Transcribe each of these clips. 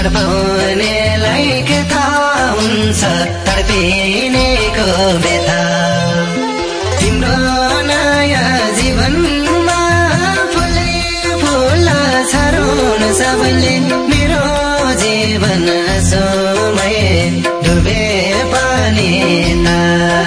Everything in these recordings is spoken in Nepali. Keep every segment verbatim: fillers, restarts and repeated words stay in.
तडपाउनेलाई के थाहा हुन्छ तडपिनेको व्यथा तिम्रो नयाँ जीवनमा फुलै फुल छरुन् सबैले मेरो जीवन समय डुबे पानी ता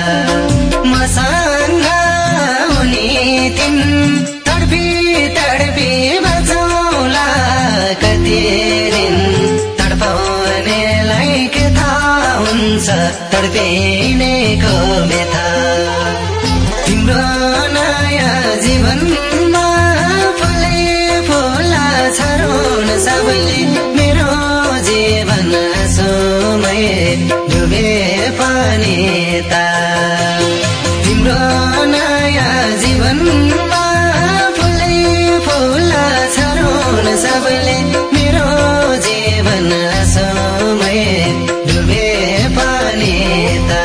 मसँग हुने तिन तडपी तडपी बचाउला कति दिन तडपाउनेलाई के थाहा हुन्छ तडपिनेको व्यथा तिम्रो नयाँ जीवनमा फुलै फुल छरुन् सबैले मेरो जीवन समय डुबे पानी ता तिम्रो नयाँ जीवनमा फुलै फुल छरुन् सबैले मेरो जीवन समय डुबे पानी ता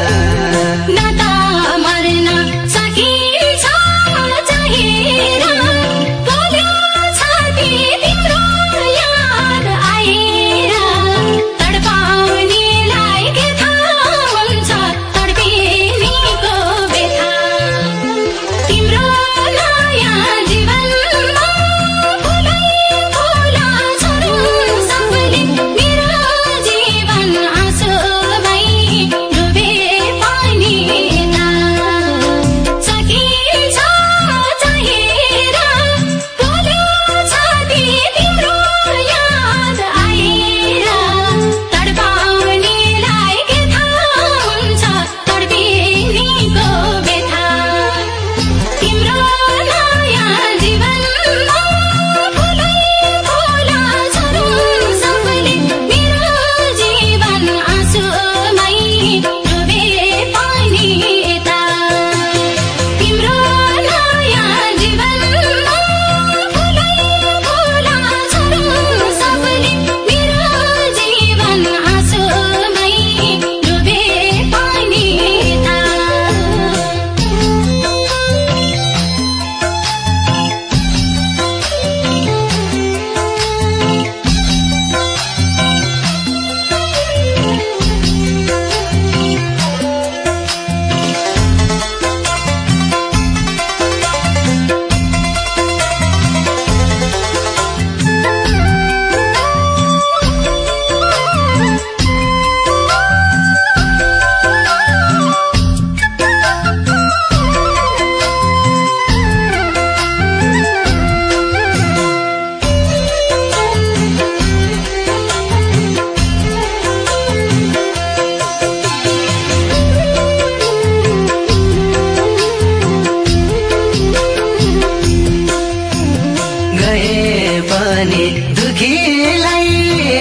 दुखीलाई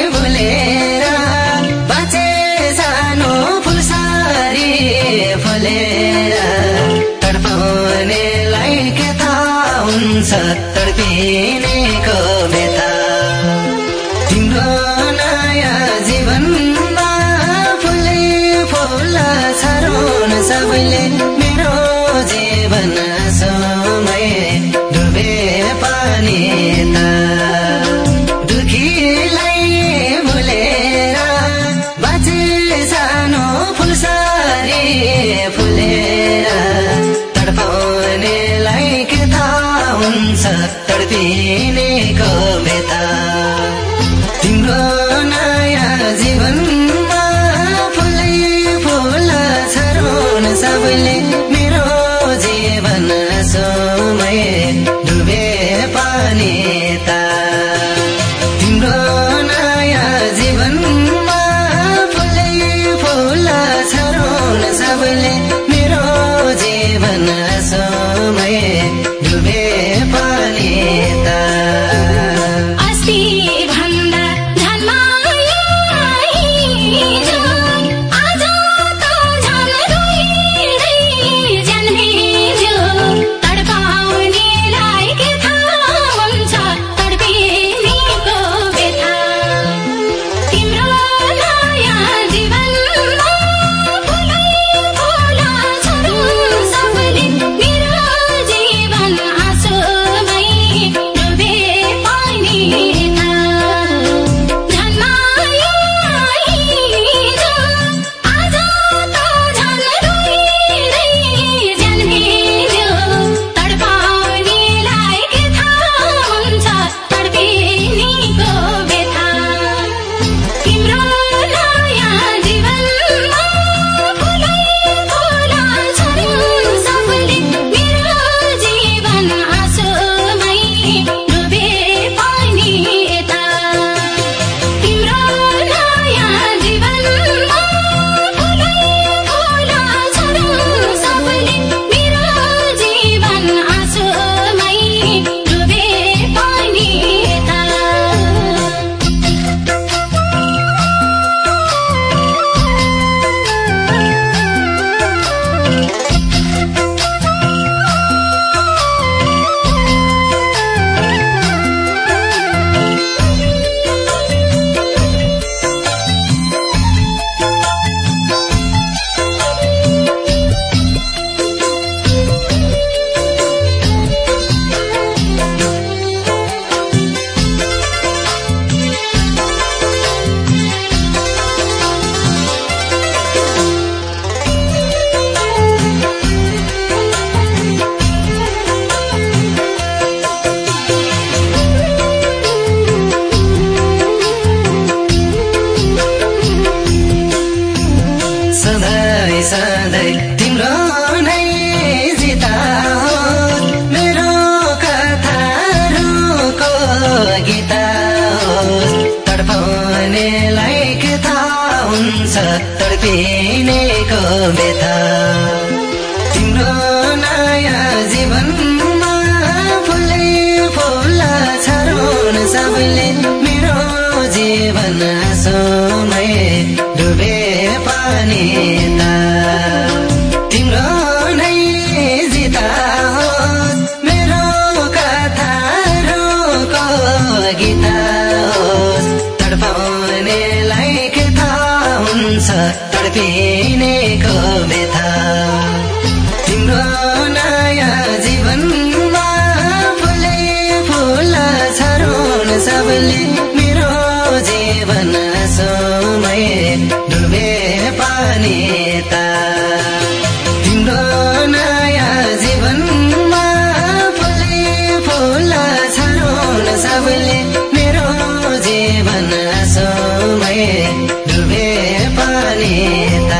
भुलेर बाँचे सानो फुलसारी फलेर तडपाउनेलाई के थाहा हुन्छ तडपिनेको व्यथा तिम्रो नयाँ जीवनमा फुलै फुल छरुन् सबैले मेरो जीवन समय डुबे पानी ता फुलेर तडपाउनेलाई के थाहा हुन्छ तडपिनेको व्यथा तिम्रो नयाँ जीवनमा फुलै फुल छरुन् सबैले मेरो जीवन समय डुबे पानी ता तिम्रो नयाँ जीवनमा फुलै फुल छरुन् सबैले मेरो जीवन समय डुबे पानी ता तिम्रो हुन्छ तडपिनेको व्यथा तिम्रो नयाँ जीवनमा फुलै फुल छरुन् सबले मेरो जीवन आँसुमै डुबे पानी त तिम्रो नै जिता होस् मेरो कथाहरूको गीता होस् तडपाउनेलाई के थाहा हुन्छ तडपिनेको व्यथा तिम्रो नयाँ जीवनमा फुलै फुल छरुन् सबले मेरो जीवन आँसुमै डुबे पानी त तिम्रो नयाँ जीवनमा फुलै फुल छरुन् सबले मेरो जीवन आँसुमै डुबे पानी त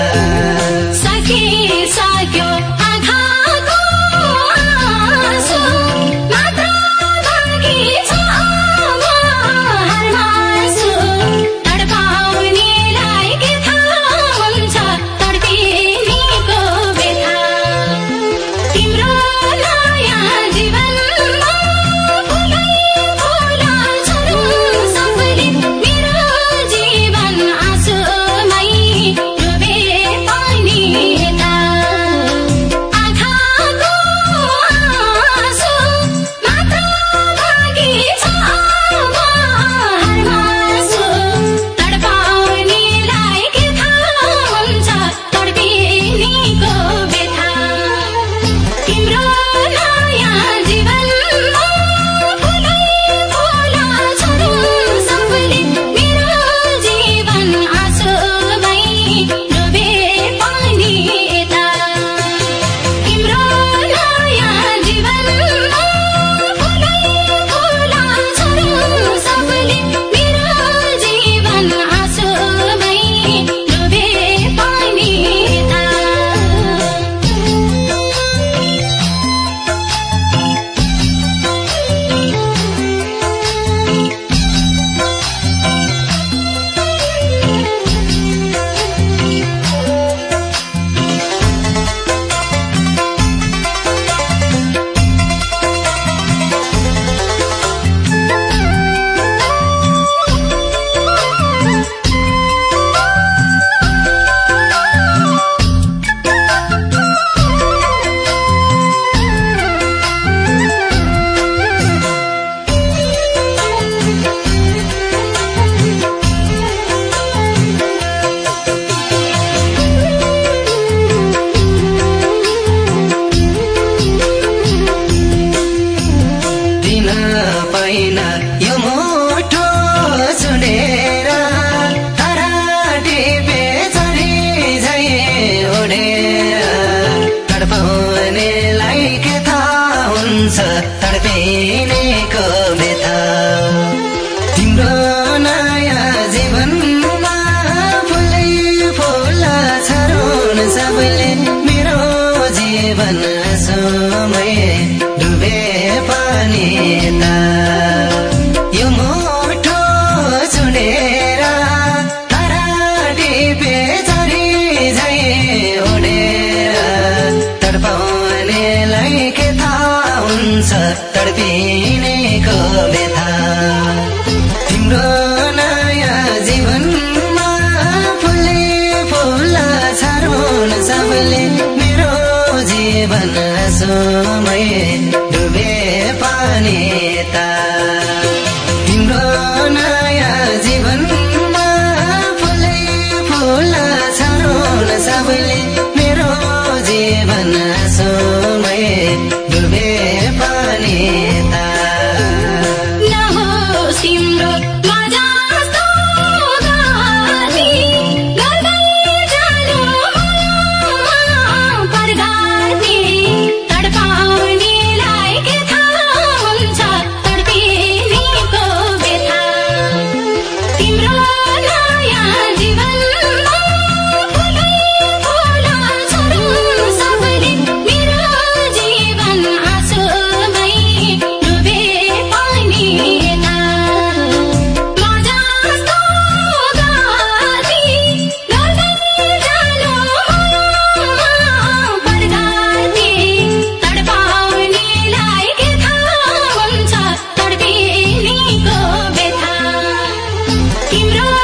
तडपिनेको व्यथा तिम्रो नयाँ जीवनमा फुलै फुल छरुन् सबले मेरो जीवन आँसुमै डुबे पानी त यो मुठो छुडेर तारा टिपे झरी झै उडेर तडपाउनेलाई के थाहा हुन्छ तडपिनेको व्यथा तिम्रो नयाँ जीवनमा फुलै फुल छरुन् सबले मेरो जीवन आँसुमै डुबे पानी त तिम्रो नयाँ जीवनमा फुलै फुल छरुन् सबले मेरो जीवन आँसुमै डुबे पानी त तडपाउनेलाई तिम्रो